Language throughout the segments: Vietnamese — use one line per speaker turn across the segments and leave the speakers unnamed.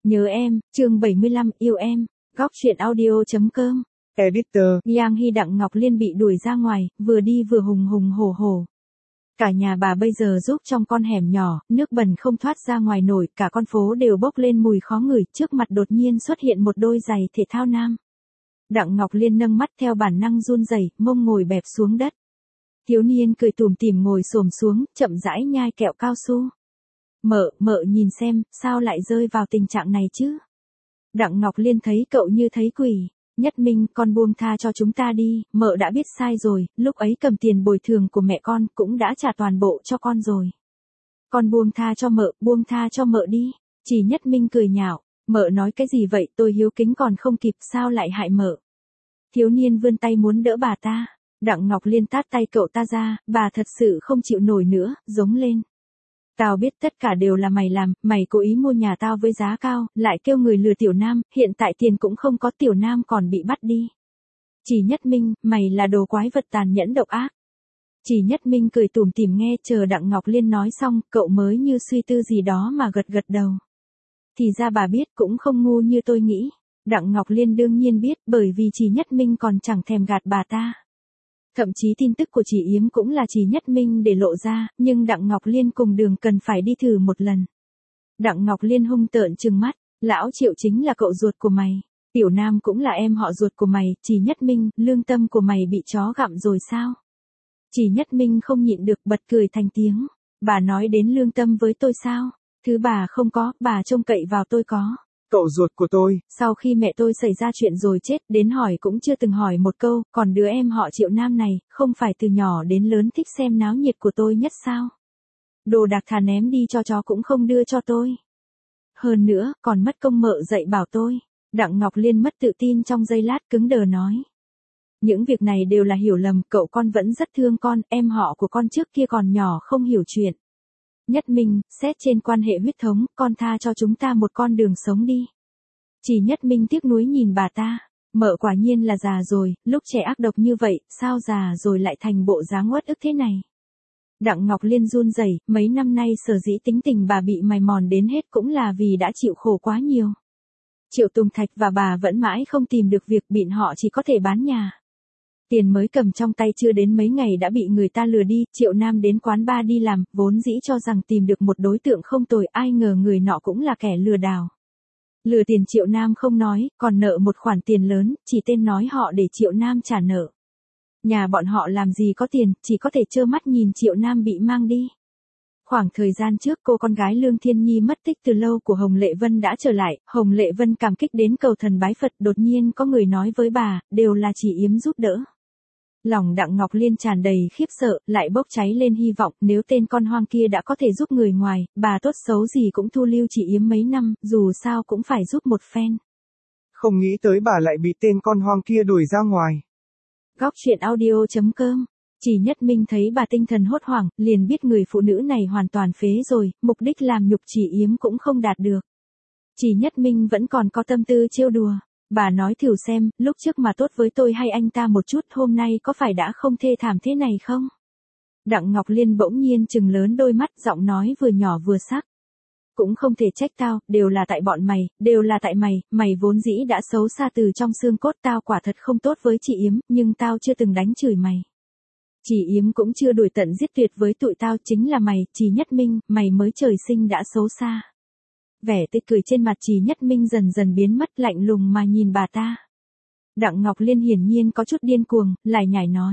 Nhớ em, chương 75, yêu em. Góc truyện audio.com.
Editor.
Giang Hy Đặng Ngọc Liên bị đuổi ra ngoài, vừa đi vừa hùng hùng hổ hổ. Cả nhà bà bây giờ rúc trong con hẻm nhỏ, nước bẩn không thoát ra ngoài nổi, cả con phố đều bốc lên mùi khó ngửi, trước mặt đột nhiên xuất hiện một đôi giày thể thao nam. Đặng Ngọc Liên nâng mắt theo bản năng run rẩy, mông ngồi bẹp xuống đất. Thiếu niên cười tủm tỉm ngồi xổm xuống, chậm rãi nhai kẹo cao su. Mợ nhìn xem, sao lại rơi vào tình trạng này chứ? Đặng Ngọc Liên thấy cậu như thấy quỷ. Nhất Minh, con buông tha cho chúng ta đi, mợ đã biết sai rồi, lúc ấy cầm tiền bồi thường của mẹ con cũng đã trả toàn bộ cho con rồi. Con buông tha cho mợ đi. Chỉ Nhất Minh cười nhạo, mợ nói cái gì vậy, tôi hiếu kính còn không kịp, sao lại hại mợ? Thiếu niên vươn tay muốn đỡ bà ta. Đặng Ngọc Liên tát tay cậu ta ra, bà thật sự không chịu nổi nữa, giống lên. Tao biết tất cả đều là mày làm, mày cố ý mua nhà tao với giá cao, lại kêu người lừa Tiểu Nam, hiện tại tiền cũng không có, Tiểu Nam còn bị bắt đi. Chỉ Nhất Minh, mày là đồ quái vật tàn nhẫn độc ác. Chỉ Nhất Minh cười tủm tỉm nghe, chờ Đặng Ngọc Liên nói xong, cậu mới như suy tư gì đó mà gật gật đầu. Thì ra bà biết cũng không ngu như tôi nghĩ. Đặng Ngọc Liên đương nhiên biết, bởi vì Chỉ Nhất Minh còn chẳng thèm gạt bà ta. Thậm chí tin tức của chị Yếm cũng là Chỉ Nhất Minh để lộ ra, nhưng Đặng Ngọc Liên cùng Đường cần phải đi thử một lần. Đặng Ngọc Liên hung tợn trừng mắt, lão Triệu chính là cậu ruột của mày, Tiểu Nam cũng là em họ ruột của mày, Chỉ Nhất Minh, lương tâm của mày bị chó gặm rồi sao? Chỉ Nhất Minh không nhịn được bật cười thành tiếng, bà nói đến lương tâm với tôi sao? Thứ bà không có, bà trông cậy vào tôi có.
Cậu ruột của tôi.
Sau khi mẹ tôi xảy ra chuyện rồi chết, đến hỏi cũng chưa từng hỏi một câu, còn đứa em họ Triệu Nam này, không phải từ nhỏ đến lớn thích xem náo nhiệt của tôi nhất sao? Đồ đạc thà ném đi cho chó cũng không đưa cho tôi. Hơn nữa, còn mất công mợ dạy bảo tôi. Đặng Ngọc Liên mất tự tin trong giây lát cứng đờ nói. Những việc này đều là hiểu lầm, cậu con vẫn rất thương con, em họ của con trước kia còn nhỏ không hiểu chuyện. Nhất Minh, xét trên quan hệ huyết thống, con tha cho chúng ta một con đường sống đi. Chỉ Nhất Minh tiếc nuối nhìn bà ta, mợ quả nhiên là già rồi, lúc trẻ ác độc như vậy, sao già rồi lại thành bộ dáng uất ức thế này. Đặng Ngọc Liên run rẩy, mấy năm nay sở dĩ tính tình bà bị mài mòn đến hết cũng là vì đã chịu khổ quá nhiều. Triệu Tùng Thạch và bà vẫn mãi không tìm được việc, bịn họ chỉ có thể bán nhà. Tiền mới cầm trong tay chưa đến mấy ngày đã bị người ta lừa đi, Triệu Nam đến quán bar đi làm, vốn dĩ cho rằng tìm được một đối tượng không tồi, ai ngờ người nọ cũng là kẻ lừa đảo. Lừa tiền Triệu Nam không nói, còn nợ một khoản tiền lớn, chỉ tên nói họ để Triệu Nam trả nợ. Nhà bọn họ làm gì có tiền, chỉ có thể trơ mắt nhìn Triệu Nam bị mang đi. Khoảng thời gian trước cô con gái Lương Thiên Nhi mất tích từ lâu của Hồng Lệ Vân đã trở lại, Hồng Lệ Vân cảm kích đến cầu thần bái Phật, đột nhiên có người nói với bà, đều là Chỉ Yếm giúp đỡ. Lòng Đặng Ngọc Liên tràn đầy khiếp sợ, lại bốc cháy lên hy vọng, nếu tên con hoang kia đã có thể giúp người ngoài, bà tốt xấu gì cũng thu lưu Chỉ Yếm mấy năm, dù sao cũng phải giúp một phen.
Không nghĩ tới bà lại bị tên con hoang kia đuổi ra ngoài.
Góc truyện audio.com. Chỉ Nhất Minh thấy bà tinh thần hốt hoảng, liền biết người phụ nữ này hoàn toàn phế rồi, mục đích làm nhục Chỉ Yếm cũng không đạt được. Chỉ Nhất Minh vẫn còn có tâm tư trêu đùa. Bà nói thử xem, lúc trước mà tốt với tôi hay anh ta một chút, hôm nay có phải đã không thê thảm thế này không? Đặng Ngọc Liên bỗng nhiên trừng lớn đôi mắt, giọng nói vừa nhỏ vừa sắc. Cũng không thể trách tao, đều là tại bọn mày, đều là tại mày, mày vốn dĩ đã xấu xa từ trong xương cốt, tao quả thật không tốt với chị Yếm, nhưng tao chưa từng đánh chửi mày. Chị Yếm cũng chưa đuổi tận giết tuyệt với tụi tao, chính là mày, Chỉ Nhất Minh, mày mới trời sinh đã xấu xa. Vẻ tươi cười trên mặt Chỉ Nhất Minh dần dần biến mất, lạnh lùng mà nhìn bà ta. Đặng Ngọc Liên hiển nhiên có chút điên cuồng, lải nhải nói.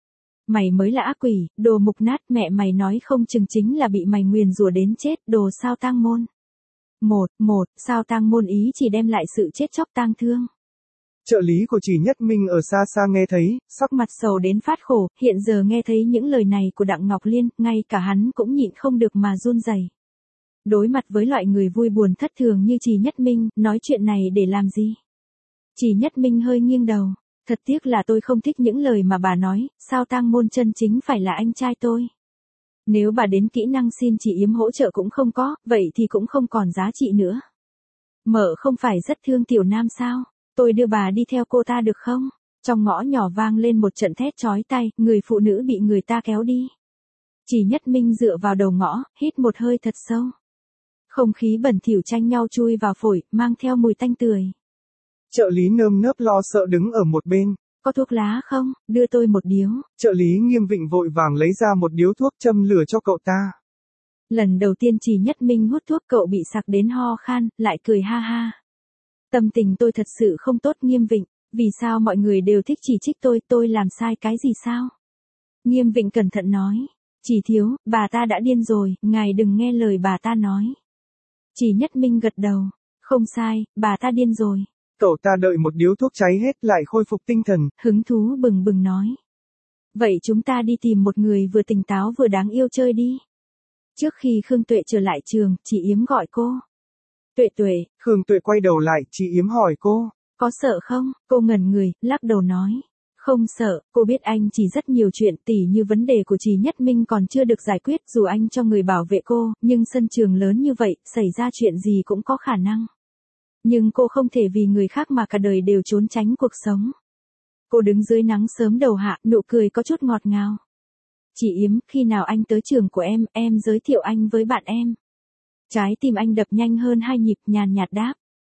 Mày mới là ác quỷ, đồ mục nát, mẹ mày nói không chừng chính là bị mày nguyền rủa đến chết, đồ sao tang môn. Sao tang môn ý chỉ đem lại sự chết chóc tang thương.
Trợ lý của Chỉ Nhất Minh ở xa xa nghe thấy,
sắc mặt sầu đến phát khổ, hiện giờ nghe thấy những lời này của Đặng Ngọc Liên, ngay cả hắn cũng nhịn không được mà run rẩy. Đối mặt với loại người vui buồn thất thường như Chỉ Nhất Minh, nói chuyện này để làm gì? Chỉ Nhất Minh hơi nghiêng đầu, thật tiếc là tôi không thích những lời mà bà nói, sao tang môn chân chính phải là anh trai tôi. Nếu bà đến kỹ năng xin Chỉ Yếm hỗ trợ cũng không có, vậy thì cũng không còn giá trị nữa. Mợ không phải rất thương Tiểu Nam sao? Tôi đưa bà đi theo cô ta được không? Trong ngõ nhỏ vang lên một trận thét chói tai, người phụ nữ bị người ta kéo đi. Chỉ Nhất Minh dựa vào đầu ngõ, hít một hơi thật sâu. Không khí bẩn thỉu tranh nhau chui vào phổi, mang theo mùi tanh tưởi.
Trợ lý nơm nớp lo sợ đứng ở một bên.
Có thuốc lá không? Đưa tôi một điếu.
Trợ lý Nghiêm Vịnh vội vàng lấy ra một điếu thuốc châm lửa cho cậu ta.
Lần đầu tiên Chỉ Nhất Minh hút thuốc cậu bị sặc đến ho khan, lại cười ha ha. Tâm tình tôi thật sự không tốt Nghiêm Vịnh, vì sao mọi người đều thích chỉ trích tôi làm sai cái gì sao? Nghiêm Vịnh cẩn thận nói. Chỉ thiếu, bà ta đã điên rồi, ngài đừng nghe lời bà ta nói. Chỉ Nhất Minh gật đầu. Không sai, bà ta điên rồi.
Cậu ta đợi một điếu thuốc cháy hết lại khôi phục tinh thần.
Hứng thú bừng bừng nói. Vậy chúng ta đi tìm một người vừa tỉnh táo vừa đáng yêu chơi đi. Trước khi Khương Tuệ trở lại trường, chị Yếm gọi cô. Tuệ Tuệ.
Khương Tuệ quay đầu lại, chị Yếm hỏi cô.
Có sợ không? Cô ngẩn người, lắc đầu nói. Không sợ, cô biết anh chỉ rất nhiều chuyện tỉ như vấn đề của Chỉ Nhất Minh còn chưa được giải quyết dù anh cho người bảo vệ cô, nhưng sân trường lớn như vậy, xảy ra chuyện gì cũng có khả năng. Nhưng cô không thể vì người khác mà cả đời đều trốn tránh cuộc sống. Cô đứng dưới nắng sớm đầu hạ, nụ cười có chút ngọt ngào. Chị Yếm, khi nào anh tới trường của em giới thiệu anh với bạn em. Trái tim anh đập nhanh hơn 2 nhịp, nhàn nhạt đáp.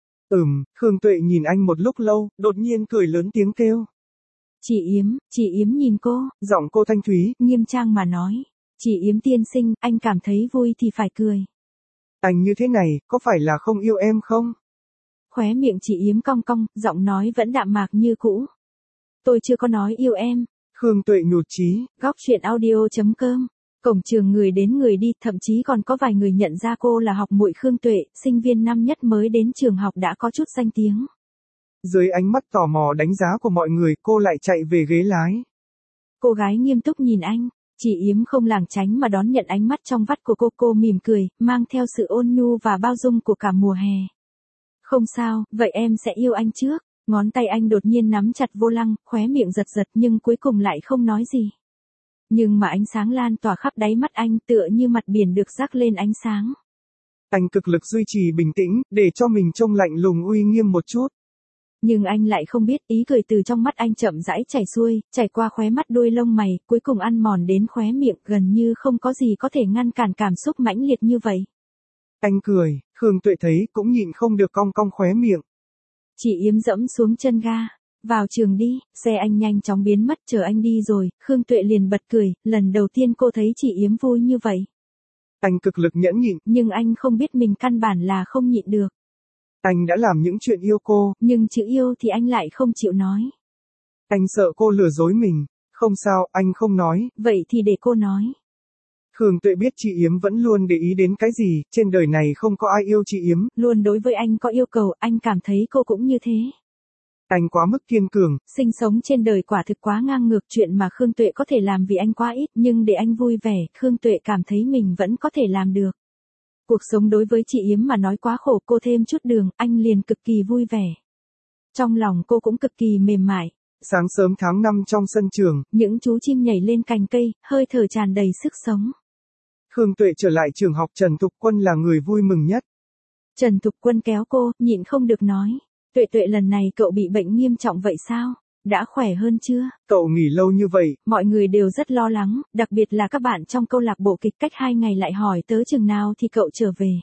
Khương Tuệ nhìn anh một lúc lâu, đột nhiên cười lớn tiếng kêu.
Chị Yếm nhìn cô.
Giọng cô thanh thúy,
nghiêm trang mà nói. Chị Yếm tiên sinh, anh cảm thấy vui thì phải cười.
Anh như thế này, có phải là không yêu em không?
Khóe miệng chị Yếm cong cong, giọng nói vẫn đạm mạc như cũ. Tôi chưa có nói yêu em.
Khương Tuệ nhụt chí.
Góc chuyện audio.com. Cổng trường người đến người đi, thậm chí còn có vài người nhận ra cô là học muội Khương Tuệ, sinh viên năm nhất mới đến trường học đã có chút danh tiếng.
Dưới ánh mắt tò mò đánh giá của mọi người, cô lại chạy về ghế lái.
Cô gái nghiêm túc nhìn anh, chị Yếm không lảng tránh mà đón nhận ánh mắt trong vắt của cô mỉm cười, mang theo sự ôn nhu và bao dung của cả mùa hè. Không sao, vậy em sẽ yêu anh trước. Ngón tay anh đột nhiên nắm chặt vô lăng, khóe miệng giật giật nhưng cuối cùng lại không nói gì. Nhưng mà ánh sáng lan tỏa khắp đáy mắt anh tựa như mặt biển được rắc lên ánh sáng.
Anh cực lực duy trì bình tĩnh, để cho mình trông lạnh lùng uy nghiêm một chút.
Nhưng anh lại không biết ý cười từ trong mắt anh chậm rãi chảy xuôi, chảy qua khóe mắt đuôi lông mày, cuối cùng ăn mòn đến khóe miệng gần như không có gì có thể ngăn cản cảm xúc mãnh liệt như vậy.
Anh cười, Khương Tuệ thấy cũng nhịn không được cong cong khóe miệng.
Chị Yếm dẫm xuống chân ga. Vào trường đi, xe anh nhanh chóng biến mất chờ anh đi rồi, Khương Tuệ liền bật cười, lần đầu tiên cô thấy chị Yếm vui như vậy. Anh
cực lực nhẫn nhịn.
Nhưng anh không biết mình căn bản là không nhịn được.
Anh đã làm những chuyện yêu cô.
Nhưng chữ yêu thì anh lại không chịu nói.
Anh sợ cô lừa dối mình. Không sao, anh không nói.
Vậy thì để cô nói.
Khương Tuệ biết chị Yếm vẫn luôn để ý đến cái gì, trên đời này không có ai yêu chị Yếm.
Luôn đối với anh có yêu cầu, anh cảm thấy cô cũng như thế.
Anh quá mức kiên cường.
Sinh sống trên đời quả thực quá ngang ngược, chuyện mà Khương Tuệ có thể làm vì anh quá ít, nhưng để anh vui vẻ, Khương Tuệ cảm thấy mình vẫn có thể làm được. Cuộc sống đối với chị Yếm mà nói quá khổ, cô thêm chút đường, anh liền cực kỳ vui vẻ. Trong lòng cô cũng cực kỳ mềm mại.
Sáng sớm tháng 5 trong sân trường,
những chú chim nhảy lên cành cây, hơi thở tràn đầy sức sống.
Khương Tuệ trở lại trường học, Trần Thục Quân là người vui mừng nhất.
Trần Thục Quân kéo cô, nhịn không được nói. Tuệ Tuệ, lần này cậu bị bệnh nghiêm trọng vậy sao? Đã khỏe hơn chưa?
Cậu nghỉ lâu như vậy.
Mọi người đều rất lo lắng, đặc biệt là các bạn trong câu lạc bộ kịch, cách 2 ngày lại hỏi tớ chừng nào thì cậu trở về.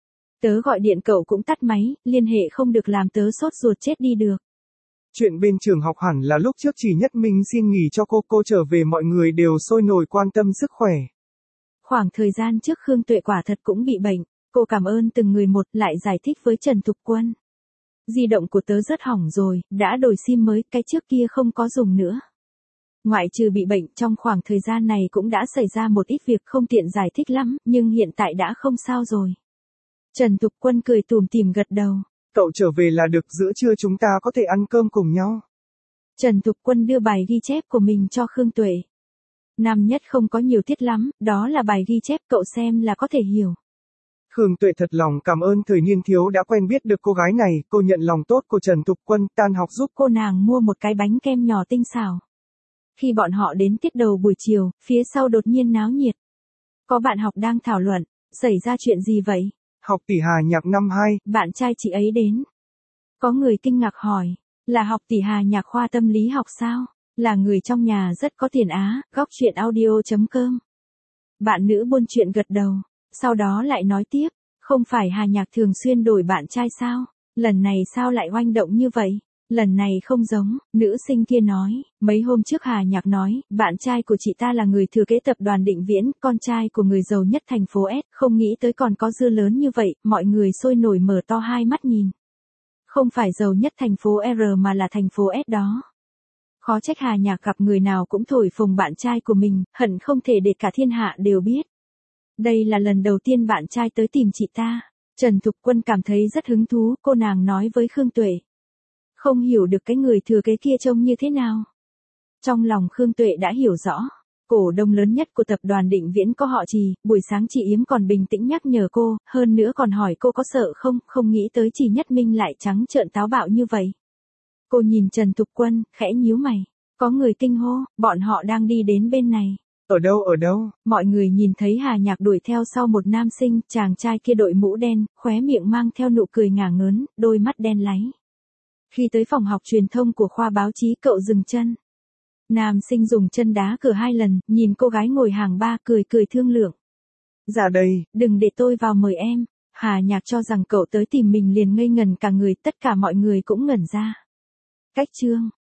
Tớ gọi điện cậu cũng tắt máy, liên hệ không được làm tớ sốt ruột chết đi được.
Chuyện bên trường học hẳn là lúc trước Chỉ Nhất Minh xin nghỉ cho cô trở về mọi người đều sôi nổi quan tâm sức khỏe.
Khoảng thời gian trước Khương Tuệ quả thật cũng bị bệnh, cô cảm ơn từng người một, lại giải thích với Trần Thục Quân. Di động của tớ rất hỏng rồi, đã đổi sim mới, cái trước kia không có dùng nữa. Ngoại trừ bị bệnh, trong khoảng thời gian này cũng đã xảy ra một ít việc không tiện giải thích lắm, nhưng hiện tại đã không sao rồi. Trần Thục Quân cười tủm tỉm gật đầu.
Cậu trở về là được, giữa trưa chúng ta có thể ăn cơm cùng nhau.
Trần Thục Quân đưa bài ghi chép của mình cho Khương Tuệ. Năm nhất không có nhiều tiết lắm, đó là bài ghi chép, cậu xem là có thể hiểu.
Khương Tuệ thật lòng cảm ơn thời niên thiếu đã quen biết được cô gái này, cô nhận lòng tốt của Trần Thục Quân, tan học giúp
cô nàng mua một cái bánh kem nhỏ tinh xảo. Khi bọn họ đến tiết đầu buổi chiều, phía sau đột nhiên náo nhiệt. Có bạn học đang thảo luận, xảy ra chuyện gì vậy?
Học tỷ Hà Nhạc năm 2.
Bạn trai chị ấy đến. Có người kinh ngạc hỏi, là học tỷ Hà Nhạc khoa tâm lý học sao? Là người trong nhà rất có tiền á, góc chuyện audio.com. Bạn nữ buôn chuyện gật đầu, sau đó lại nói tiếp, Không phải Hà Nhạc thường xuyên đổi bạn trai sao? Lần này sao lại oanh động như vậy? Lần này không giống, nữ sinh kia nói, mấy hôm trước Hà Nhạc nói, bạn trai của chị ta là người thừa kế tập đoàn Định Viễn, con trai của người giàu nhất thành phố S, không nghĩ tới còn có dư lớn như vậy, mọi người sôi nổi mở to hai mắt nhìn. Không phải giàu nhất thành phố R mà là thành phố S đó. Khó trách Hà Nhạc gặp người nào cũng thổi phồng bạn trai của mình, hận không thể để cả thiên hạ đều biết. Đây là lần đầu tiên bạn trai tới tìm chị ta. Trần Thục Quân cảm thấy rất hứng thú, cô nàng nói với Khương Tuệ. Không hiểu được cái người thừa kế kia trông như thế nào. Trong lòng Khương Tuệ đã hiểu rõ. Cổ đông lớn nhất của tập đoàn Định Viễn có họ Trì, buổi sáng chị Yếm còn bình tĩnh nhắc nhở cô, hơn nữa còn hỏi cô có sợ không, không nghĩ tới Trì Nhất Minh lại trắng trợn táo bạo như vậy. Cô nhìn Trần Thục Quân, khẽ nhíu mày. Có người kinh hô, bọn họ đang đi đến bên này.
Ở đâu?
Mọi người nhìn thấy Hà Nhạc đuổi theo sau một nam sinh, chàng trai kia đội mũ đen, khóe miệng mang theo nụ cười ngả ngớn, đôi mắt đen láy. Khi tới phòng học truyền thông của khoa báo chí cậu dừng chân. Nam sinh dùng chân đá cửa 2 lần, nhìn cô gái ngồi hàng 3 cười thương lượng.
Dạ đây.
Đừng để tôi vào mời em. Hà Nhạc cho rằng cậu tới tìm mình liền ngây ngần cả người, tất cả mọi người cũng ngẩn ra. Cách chương.